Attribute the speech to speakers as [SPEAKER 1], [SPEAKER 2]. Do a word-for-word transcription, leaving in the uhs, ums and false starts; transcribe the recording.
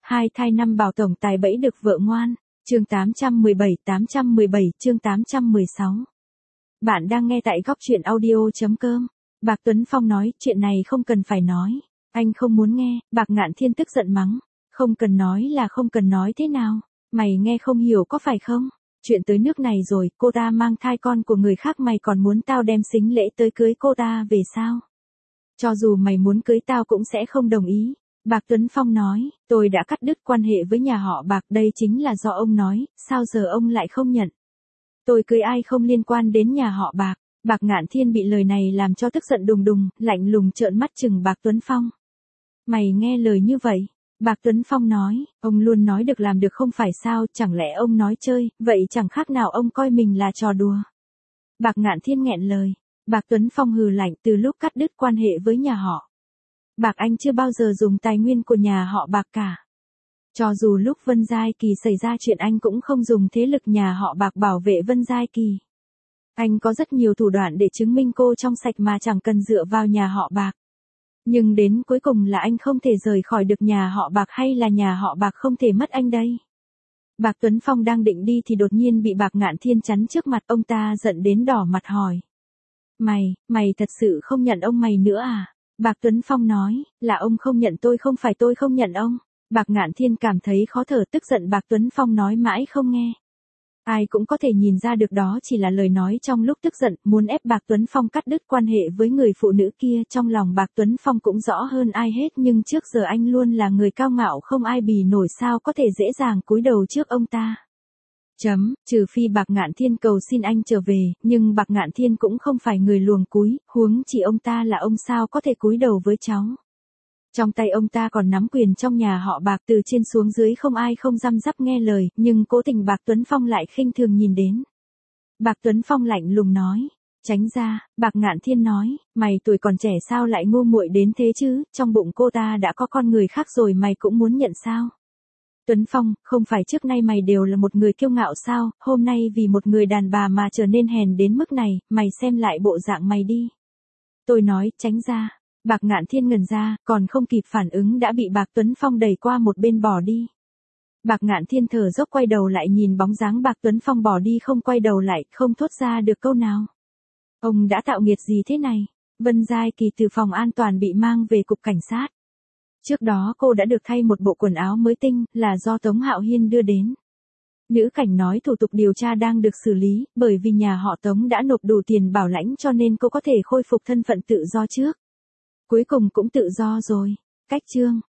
[SPEAKER 1] Hai thai năm bảo tổng tài bẫy được vợ ngoan. Chương tám trăm mười bảy, tám trăm mười bảy, chương tám trăm mười sáu. Bạn đang nghe tại góc truyện audio chấm com. Bạc Tuấn Phong nói, chuyện này không cần phải nói. Anh không muốn nghe. Bạc Ngạn Thiên tức giận mắng. Không cần nói là không cần nói thế nào. Mày nghe không hiểu có phải không? Chuyện tới nước này rồi, cô ta mang thai con của người khác, mày còn muốn tao đem sính lễ tới cưới cô ta về sao? Cho dù mày muốn cưới tao cũng sẽ không đồng ý. Bạc Tuấn Phong nói, tôi đã cắt đứt quan hệ với nhà họ Bạc, đây chính là do ông nói, sao giờ ông lại không nhận? Tôi cưới ai không liên quan đến nhà họ Bạc. Bạc Ngạn Thiên bị lời này làm cho tức giận đùng đùng, lạnh lùng trợn mắt chừng Bạc Tuấn Phong. Mày nghe lời như vậy? Bạc Tuấn Phong nói, ông luôn nói được làm được không phải sao, chẳng lẽ ông nói chơi, vậy chẳng khác nào ông coi mình là trò đùa. Bạc Ngạn Thiên nghẹn lời. Bạc Tuấn Phong hừ lạnh, từ lúc cắt đứt quan hệ với nhà họ Bạc anh chưa bao giờ dùng tài nguyên của nhà họ Bạc cả. Cho dù lúc Vân Giai Kỳ xảy ra chuyện anh cũng không dùng thế lực nhà họ Bạc bảo vệ Vân Giai Kỳ. Anh có rất nhiều thủ đoạn để chứng minh cô trong sạch mà chẳng cần dựa vào nhà họ Bạc. Nhưng đến cuối cùng là anh không thể rời khỏi được nhà họ Bạc, hay là nhà họ Bạc không thể mất anh đây? Bạc Tuấn Phong đang định đi thì đột nhiên bị Bạc Ngạn Thiên chắn trước mặt, ông ta giận đến đỏ mặt hỏi. Mày, mày thật sự không nhận ông mày nữa à? Bạc Tuấn Phong nói, là ông không nhận tôi, không phải tôi không nhận ông. Bạc Ngạn Thiên cảm thấy khó thở, tức giận Bạc Tuấn Phong nói mãi không nghe. Ai cũng có thể nhìn ra được đó chỉ là lời nói trong lúc tức giận, muốn ép Bạc Tuấn Phong cắt đứt quan hệ với người phụ nữ kia. Trong lòng Bạc Tuấn Phong cũng rõ hơn ai hết, nhưng trước giờ anh luôn là người cao ngạo không ai bì nổi, sao có thể dễ dàng cúi đầu trước ông ta. Chấm, trừ phi Bạc Ngạn Thiên cầu xin anh trở về, nhưng Bạc Ngạn Thiên cũng không phải người luồng cúi, huống chỉ ông ta là ông sao có thể cúi đầu với cháu. Trong tay ông ta còn nắm quyền trong nhà họ Bạc, từ trên xuống dưới không ai không răm rắp nghe lời, nhưng cố tình Bạc Tuấn Phong lại khinh thường nhìn đến. Bạc Tuấn Phong lạnh lùng nói, tránh ra. Bạc Ngạn Thiên nói, mày tuổi còn trẻ sao lại ngu muội đến thế chứ, trong bụng cô ta đã có con người khác rồi mày cũng muốn nhận sao? Tuấn Phong, không phải trước nay mày đều là một người kiêu ngạo sao, hôm nay vì một người đàn bà mà trở nên hèn đến mức này, mày xem lại bộ dạng mày đi. Tôi nói, tránh ra. Bạc Ngạn Thiên ngẩn ra, còn không kịp phản ứng đã bị Bạc Tuấn Phong đẩy qua một bên bỏ đi. Bạc Ngạn Thiên thở dốc quay đầu lại nhìn bóng dáng Bạc Tuấn Phong bỏ đi không quay đầu lại, không thốt ra được câu nào. Ông đã tạo nghiệt gì thế này? Vân Giai Kỳ từ phòng an toàn bị mang về cục cảnh sát. Trước đó cô đã được thay một bộ quần áo mới tinh, là do Tống Hạo Hiên đưa đến. Nữ cảnh nói thủ tục điều tra đang được xử lý, bởi vì nhà họ Tống đã nộp đủ tiền bảo lãnh cho nên cô có thể khôi phục thân phận tự do trước. Cuối cùng cũng tự do rồi. Cách chương.